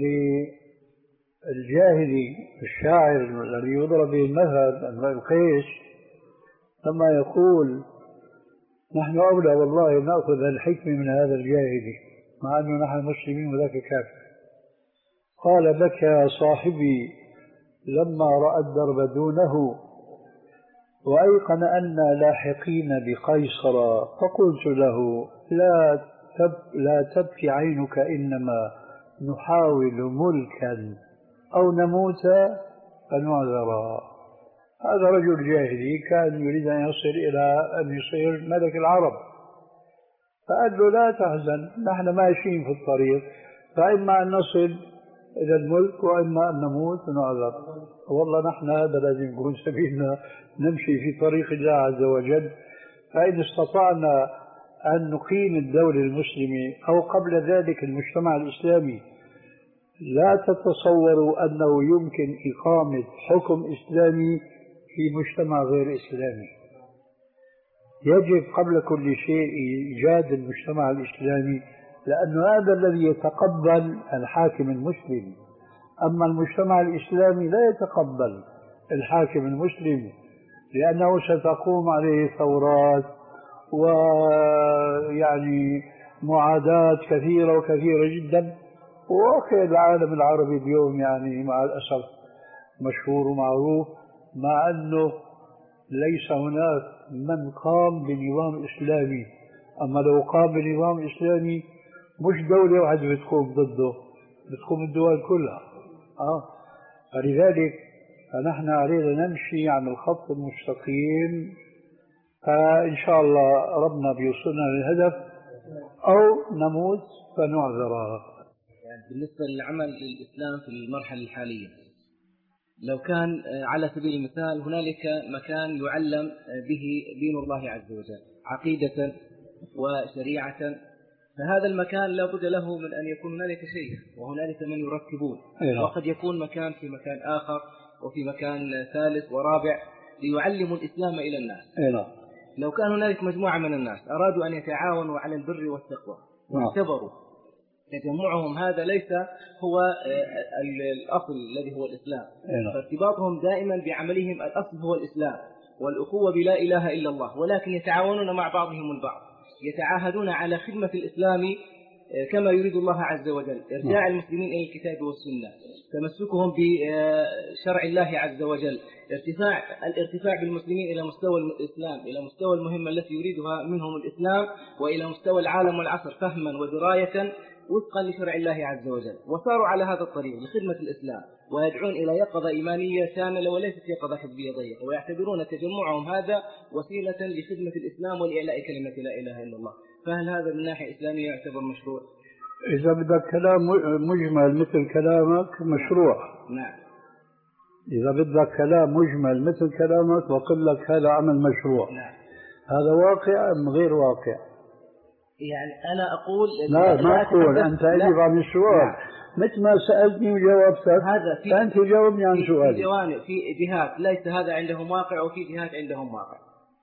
للجاهلي الشاعر الذي يضرب به المثل امرئ القيس لما يقول: نحن أولى والله نأخذ الحكم من هذا الجاهلي مع أنه نحن مسلمين وذاك كافر. قال: بكى يا صاحبي لما رأى الدرب دونه وأيقن أننا لاحقين بقيصر، فقلت له: لا تب لا تبكي عينك، إنما نحاول ملكا أو نموت فنعذرا. هذا رجل جاهلي كان يريد أن يصل إلى أن يصير ملك العرب، فقال له: لا تحزن، نحن ماشيين في الطريق، فإما أن نصل إلى الملك وإما أن نموت ونعذر. والله نحن هذا لازم يكون سبيلنا، نمشي في طريق الله عز وجل. فإن استطعنا أن نقيم الدولة المسلمة أو قبل ذلك المجتمع الإسلامي، لا تتصوروا أنه يمكن إقامة حكم إسلامي في مجتمع غير إسلامي. يجب قبل كل شيء إيجاد المجتمع الإسلامي، لأن هذا الذي يتقبل الحاكم المسلم. أما المجتمع الإسلامي لا يتقبل الحاكم المسلم، لأنه ستقوم عليه ثورات ويعني معاداة كثيرة وكثيرة جدا. وواقع العالم العربي اليوم يعني مع الأسف مشهور ومعروف، مع أنه ليس هناك من قام بنظام إسلامي. أما لو قام بنظام إسلامي مش دولة واحدة بتقوم ضده، بتقوم الدول كلها. آه. فلذلك فنحن علينا نمشي عن الخط المستقيم، فإن شاء الله ربنا بيوصلنا للهدف، أو نموت فنعذر. يعني بالنسبة للعمل للإسلام في المرحلة الحالية، لو كان على سبيل المثال هنالك مكان يعلم به دين الله عز وجل عقيدة وشريعة، فهذا المكان لا بد له من أن يكون هنالك شيخ وهنالك من يرتبون. أيوة. وقد يكون مكان في مكان آخر وفي مكان ثالث ورابع ليعلموا الإسلام إلى الناس. أيوة. لو كان هنالك مجموعة من الناس أرادوا أن يتعاونوا على البر والتقوى واعتبروا تجمعهم هذا ليس هو الأصل الذي هو الإسلام، أيوة. فارتباطهم دائما بعملهم الأصل هو الإسلام والأخوة بلا إله إلا الله، ولكن يتعاونون مع بعضهم البعض، يتعاهدون على خدمة الإسلام كما يريد الله عز وجل، إرجاع المسلمين إلى الكتاب والسنة، تمسكهم بشرع الله عز وجل، ارتفاع الارتفاع بالمسلمين إلى مستوى الإسلام، إلى مستوى المهمة التي يريدها منهم الإسلام، وإلى مستوى العالم والعصر فهما ودراية وفقا لشرع الله عز وجل. وصاروا على هذا الطريق لخدمة الإسلام ويدعون إلى يقظة إيمانية شاملة وليست يقظة حزبية ضيقة، ويعتبرون تجمعهم هذا وسيلة لخدمة الإسلام ولإعلاء كلمة لا إله إلا الله. فهل هذا من ناحية إسلامية يعتبر مشروع؟ إذا بدك كلام مجمل مثل كلامك مشروع. نعم. إذا بدك كلام مجمل مثل كلامك بقول لك هذا عمل مشروع. نعم. هذا واقع أم غير واقع؟ يعني أنا أقول لا ما أقول، أنت أجيب عن السؤال. نعم. مثل ما سألتني وجاوبتك هذا في فأنت جاوبني عن سؤالي. في جوانب في جهات ليس هذا عندهم واقع وفي جهات عندهم واقع.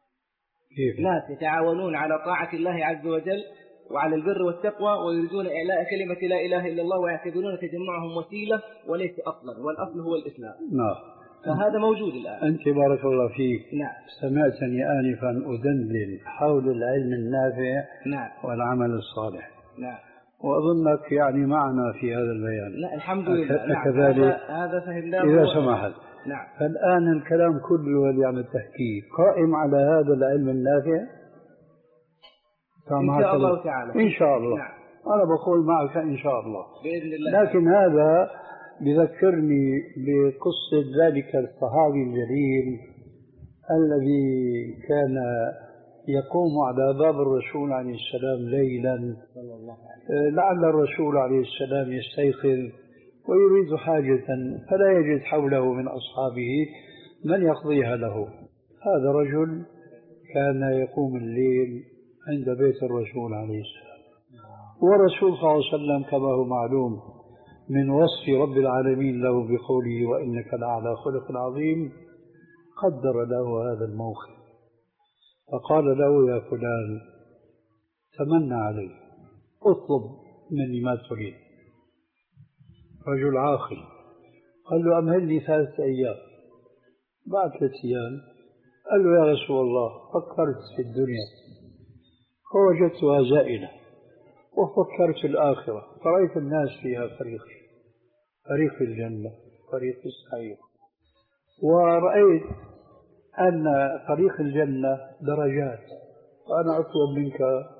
كيف؟ ناس يتعاونون على طاعة الله عز وجل وعلى البر والتقوى ويريدون إعلاء كلمة لا إله إلا الله، ويعتبرون تجمعهم وسيلة وليس أصلا، والأصل هو الإسلام. نعم. فهذا موجود الآن. أنت بارك الله فيك. نعم. سمعتني آنفا أدندن حول العلم النافع. نعم. والعمل الصالح. نعم. وأظنك يعني معنا في هذا البيان. لا الحمد لله. نعم. كذلك هذا فهمناه إذا سمحت. نعم. فالآن الكلام كله اللي عم التحكي قائم على هذا العلم النافع إن شاء الله تعالى. إن شاء الله. نعم. أنا بقول معك إن شاء الله بإذن الله. لكن هذا بذكرني بقصة ذلك الصحابي الجليل الذي كان يقوم على باب الرسول عليه السلام ليلا، لعل الرسول عليه السلام يستيقظ ويريد حاجة فلا يجد حوله من أصحابه من يقضيها له. هذا رجل كان يقوم الليل عند بيت الرسول عليه السلام، والرسول صلى الله عليه وسلم كما هو معلوم من وصف رب العالمين له بقوله وإنك لعلى خلق عظيم قدر له هذا الموقف فقال له يا فلان تمنى علي اطلب مني ما تريد. رجل عاقل قال له أمهلني ثلاثة أيام. بعد ثلاثة أيام قال له يا رسول الله فكرت في الدنيا فوجدتها زائلة وفكرت في الآخرة فرأيت الناس فيها فريقين فريق الجنة فريق السعير ورأيت أن فريق الجنة درجات وأنا أطلب منك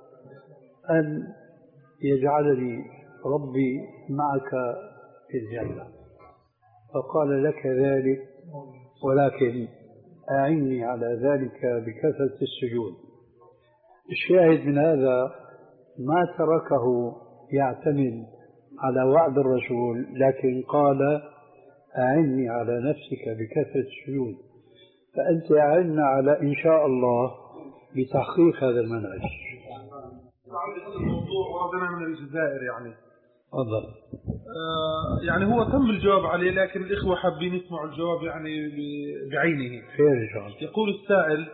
أن يجعلني ربي معك في الجنة. فقال لك ذلك ولكن أعني على ذلك بكثرة السجود. الشاهد من هذا ما تركه يعتمد على وعد الرسول لكن قال أعني على نفسك بكثرة السجود فأنت أعنا على إن شاء الله بتحقيق هذا المنهج. الموضوع وردنا من الجزائر يعني تفضل. آه يعني هو تم الجواب عليه لكن الإخوة حابين يسمعوا الجواب يعني بعينه. خير إن شاء الله. يقول السائل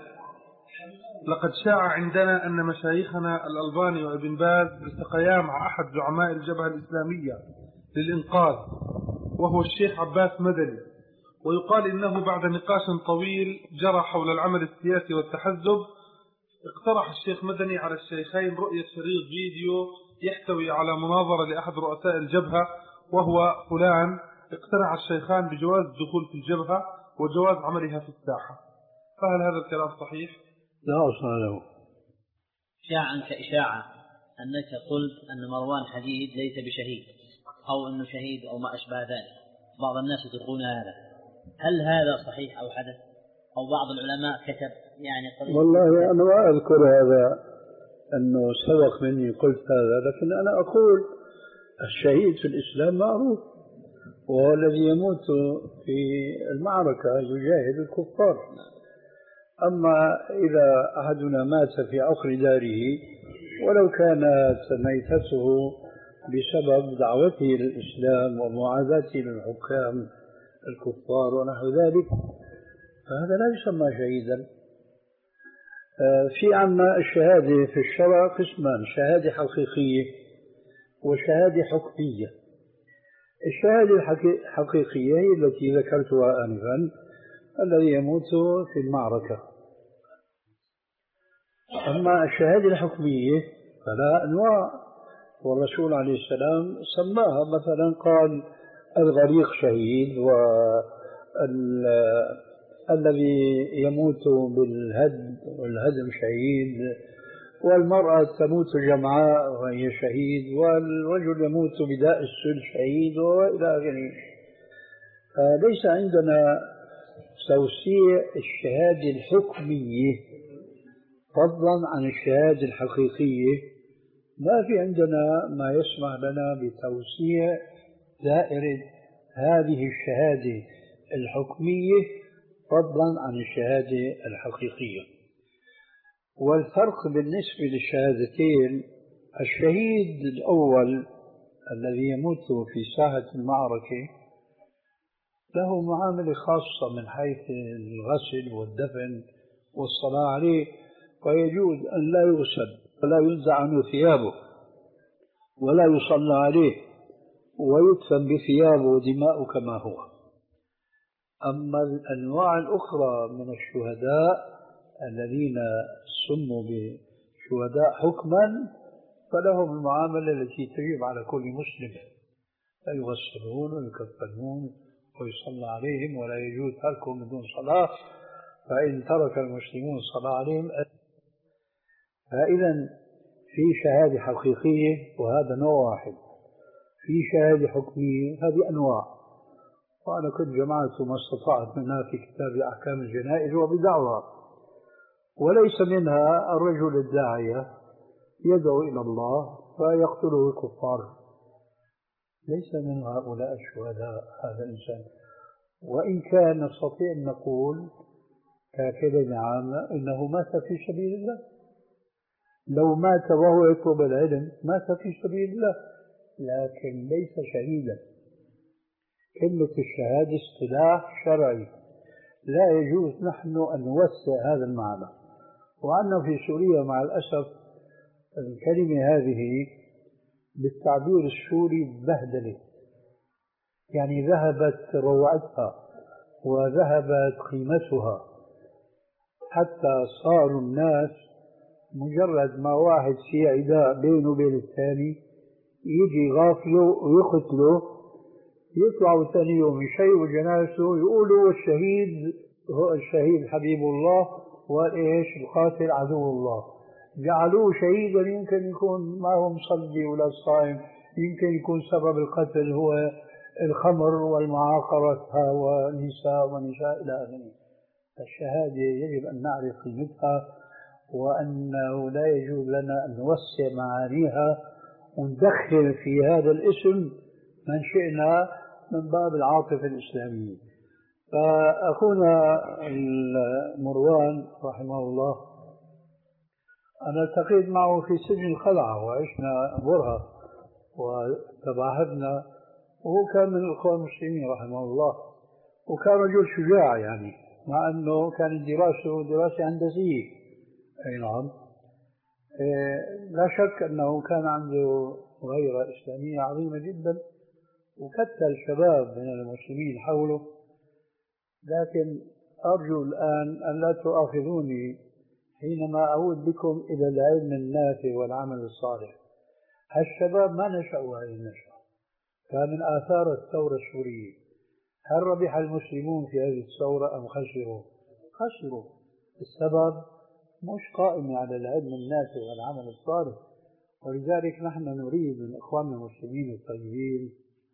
لقد شاع عندنا أن مشايخنا الألباني وابن باز التقيا مع أحد زعماء الجبهة الإسلامية للإنقاذ وهو الشيخ عباس مدني ويقال إنه بعد نقاش طويل جرى حول العمل السياسي والتحزب اقترح الشيخ مدني على الشيخين رؤية شريط فيديو يحتوي على مناظرة لأحد رؤساء الجبهة وهو فلان. اقتنع الشيخان بجواز الدخول في الجبهة وجواز عملها في الساحة. فهل هذا الكلام صحيح؟ لا أصل له. شاع عنك إشاعة أنك قلت أن مروان حديد ليس بشهيد أو أنه شهيد أو ما أشبه ذلك. بعض الناس يطلقون هذا. هل هذا صحيح أو حدث أو بعض العلماء كتب يعني قضية؟ والله أنا ما أذكر هذا أنه سبق مني قلت هذا لكن أنا أقول الشهيد في الإسلام معروف وهو الذي يموت في المعركة يجاهد الكفار. أما إذا أحدنا مات في عقر داره ولو كانت ميتته بسبب دعوته للإسلام ومعاداته للحكام الكفار ونحو ذلك فهذا لا يسمى شهيدا. في عنا الشهادة في الشرع قسمان شهادة حقيقية وشهادة حكمية. الشهادة الحقيقية هي التي ذكرتها آنفا الذي يموت في المعركة. أما الشهادة الحكمية فلا أنواع والرسول عليه السلام سماها مثلا قال الغريق شهيد والذي يموت بالهدم والهدم شهيد والمرأة تموت جمعاء وهي شهيد والرجل يموت بداء السل شهيد وإلى آخره. فليس عندنا توسيع الشهادة الحكمية فضلا عن الشهادة الحقيقية. ما في عندنا ما يسمح لنا بتوسيع دائرة هذه الشهادة الحكمية فضلا عن الشهادة الحقيقية. والفرق بالنسبة للشهادتين الشهيد الأول الذي يموت في ساحة المعركة له معاملة خاصة من حيث الغسل والدفن والصلاة عليه ويجوز أن لا يغسل ولا ينزع عنه ثيابه ولا يصلى عليه ويدفن بثيابه ودماءه كما هو. أما الأنواع الأخرى من الشهداء الذين سموا بشهداء حكما فلهم المعاملة التي تجب على كل مسلم فيغسلون ويكفنون ويصلى عليهم ولا يجوز تركهم بدون صلاة فإن ترك المسلمون الصلاة عليهم. فإذا في شهادة حقيقية وهذا نوع واحد، في شهادة حكمية هذه أنواع، وأنا كنت جمعت ما استطعت منها في كتاب أحكام الجنائز وبدعوها، وليس منها الرجل الداعية يدعو إلى الله فيقتله الكفار، ليس من هؤلاء الشهداء هذا الإنسان، وإن كان نستطيع أن نقول ككلمة عامة إنه مات في سبيل الله. لو مات وهو يطلب العلم مات في سبيل الله، لكن ليس شهيدا كلمة الشهادة اصطلاح شرعي لا يجوز نحن أن نوسع هذا المعنى. وعندنا في سوريا مع الأسف الكلمة هذه بالتعبير السوري بهدلة، يعني ذهبت روعتها وذهبت قيمتها، حتى صاروا الناس مجرد ما واحد في عداء بينه وبين الثاني يجي غافله ويقتله، يطلعوا ثاني يوم يشيعوا جنازته يقولوا الشهيد هو الشهيد حبيب الله وايش القاتل عدو الله. جعلوه شهيدا يمكن يكون ما هو مصلي ولا صائم، يمكن يكون سبب القتل هو الخمر والمعاقرة والنساء ونساء إلى آخره. الشهادة يجب أن نعرف قيمتها، وأنه لا يجوز لنا أن نوسع معانيها وندخل في هذا الاسم من شئنا من باب العاطفة الإسلامية. فأخونا مروان رحمه الله أنا التقيت معه في سجن الخلعة وعشنا برهة وتباهدنا، وهو كان من الإخوان المسلمين رحمه الله، وكان رجل شجاع يعني، مع أنه كانت دراسته دراسة هندسية. أي نعم. إيه لا شك أنه كان عنده غيرة إسلامية عظيمة جدا، وكتل شباب من المسلمين حوله. لكن أرجو الآن أن لا تؤاخذوني حينما أعود بكم إلى العلم النافع والعمل الصالح. هالشباب ما نشأوا هذه النشأة، كان من آثار الثورة السورية. هل ربح المسلمون في هذه الثورة أم خسروا؟ خسروا. السبب مش قائم على العلم النافع والعمل الصالح. ولذلك نحن نريد من إخواننا المسلمين الطيبين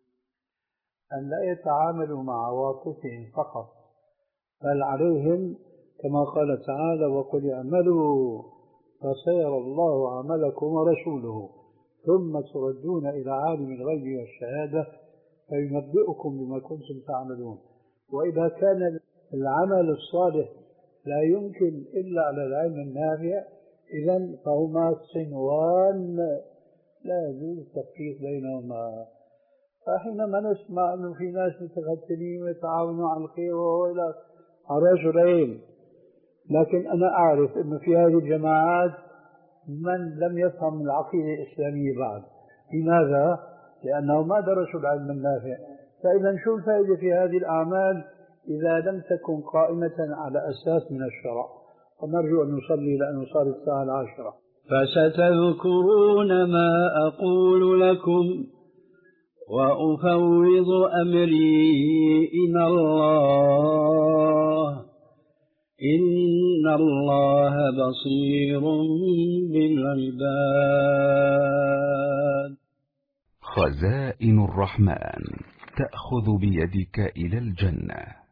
أن لا يتعاملوا مع عواطفهم فقط، بل عليهم كما قال تعالى وقل اعملوا فسيرى الله عملكم ورسوله ثم تردون إلى عالم الغيب والشهادة فينبئكم بما كنتم تعملون. وإذا كان العمل الصالح لا يمكن إلا على العلم النافع، إذن فهما صنوان لا يجوز التفريق بينهما. فحينما نسمع أنه في ناس متقتلين ويتعاونوا على الخير وهو إلى رجلين، لكن أنا أعرف أنه في هذه الجماعات من لم يفهم العقيدة الإسلامية بعد. لماذا؟ لأنه ما درسوا العلم النافع. فإذا شو الفائدة في هذه الأعمال إذا لم تكن قائمة على أساس من الشرع؟ ونرجو أن نصلي لأنه صار الساعة العاشرة. فستذكرون ما أقول لكم وأفوض أمري إلى الله إن الله بصير بالعباد. خزائن الرحمن تأخذ بيدك إلى الجنة.